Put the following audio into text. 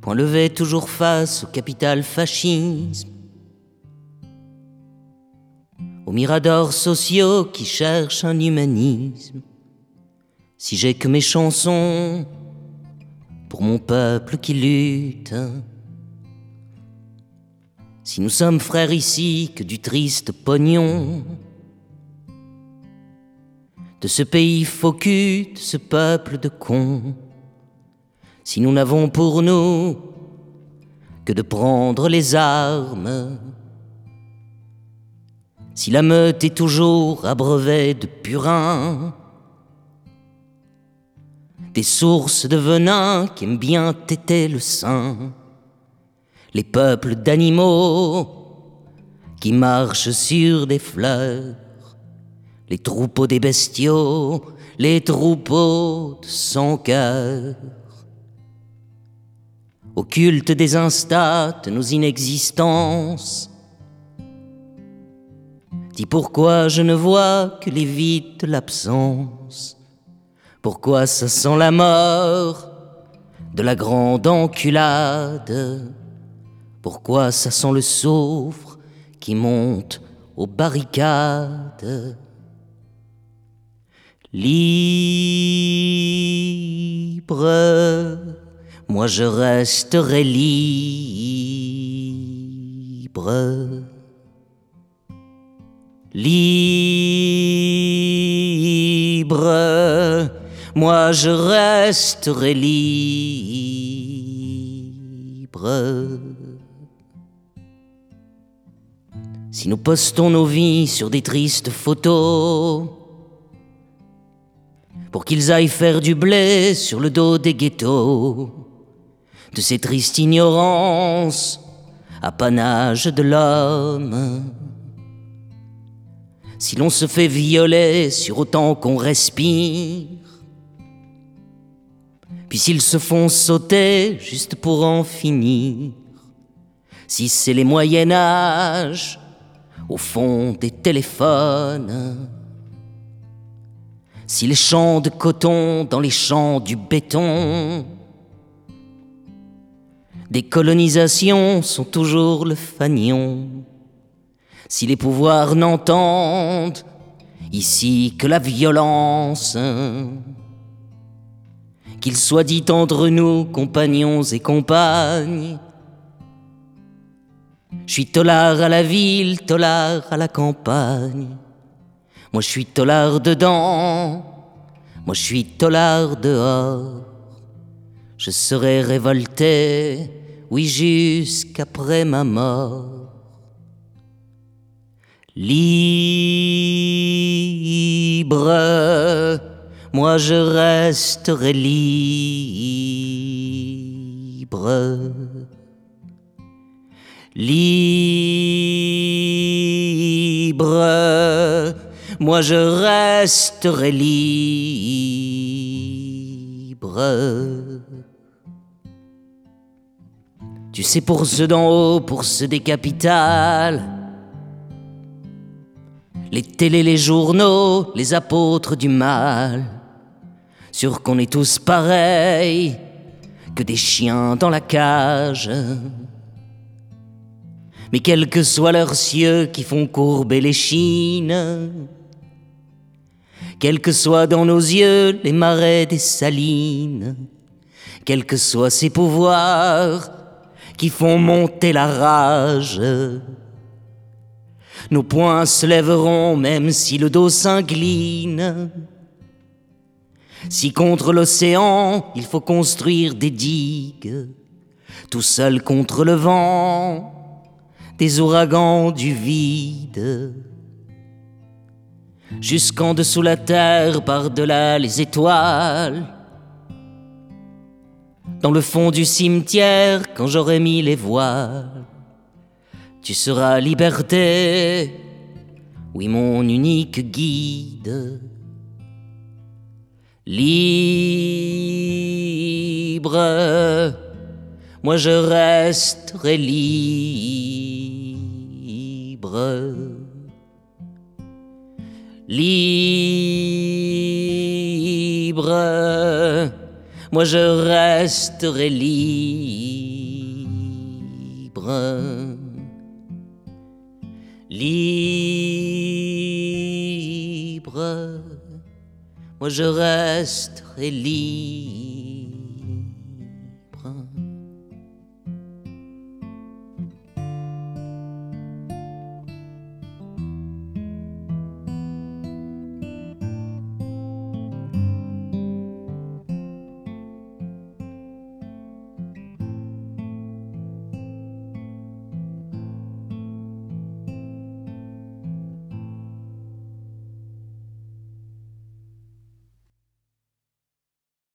point levé toujours face au capital fascisme, aux miradors sociaux qui cherchent un humanisme. Si j'ai que mes chansons pour mon peuple qui lutte, si nous sommes frères ici que du triste pognon, de ce pays faux cul, de ce peuple de cons, si nous n'avons pour nous que de prendre les armes, si la meute est toujours abreuvée de purin, des sources de venin qui aiment bien téter le sein, les peuples d'animaux qui marchent sur des fleurs, les troupeaux des bestiaux, les troupeaux de sans cœur, au culte des instants de nos inexistences. Dis pourquoi je ne vois que les vides de l'absence, pourquoi ça sent la mort de la grande enculade, pourquoi ça sent le soufre qui monte aux barricades. Libre, moi je resterai libre. Libre, moi je resterai libre. Si nous postons nos vies sur des tristes photos, pour qu'ils aillent faire du blé sur le dos des ghettos, de ces tristes ignorances, apanage de l'homme. Si l'on se fait violer sur autant qu'on respire, puis s'ils se font sauter juste pour en finir, si c'est les Moyen-Âges au fond des téléphones, si les champs de coton dans les champs du béton, des colonisations sont toujours le fanion, si les pouvoirs n'entendent ici que la violence, qu'il soit dit entre nous, compagnons et compagnes, je suis tolard à la ville, tolard à la campagne. Moi je suis tolard dedans, moi je suis tolard dehors. Je serai révolté, oui, jusqu'après ma mort. Libre, moi je resterai libre. Libre, moi je resterai libre. Tu sais, pour ceux d'en haut, pour ceux des capitales, les télés, les journaux, les apôtres du mal, sûr qu'on est tous pareils, que des chiens dans la cage. Mais quels que soient leurs cieux qui font courber les chines, quels que soient dans nos yeux les marais des salines, quels que soient ces pouvoirs qui font monter la rage, nos poings se lèveront même si le dos s'incline. Si contre l'océan il faut construire des digues, tout seul contre le vent, des ouragans du vide, jusqu'en dessous la terre, par-delà les étoiles, dans le fond du cimetière, quand j'aurai mis les voiles, tu seras liberté, oui mon unique guide. Libre, moi je resterai libre. Libre, moi je resterai libre. Libre, moi je resterai libre.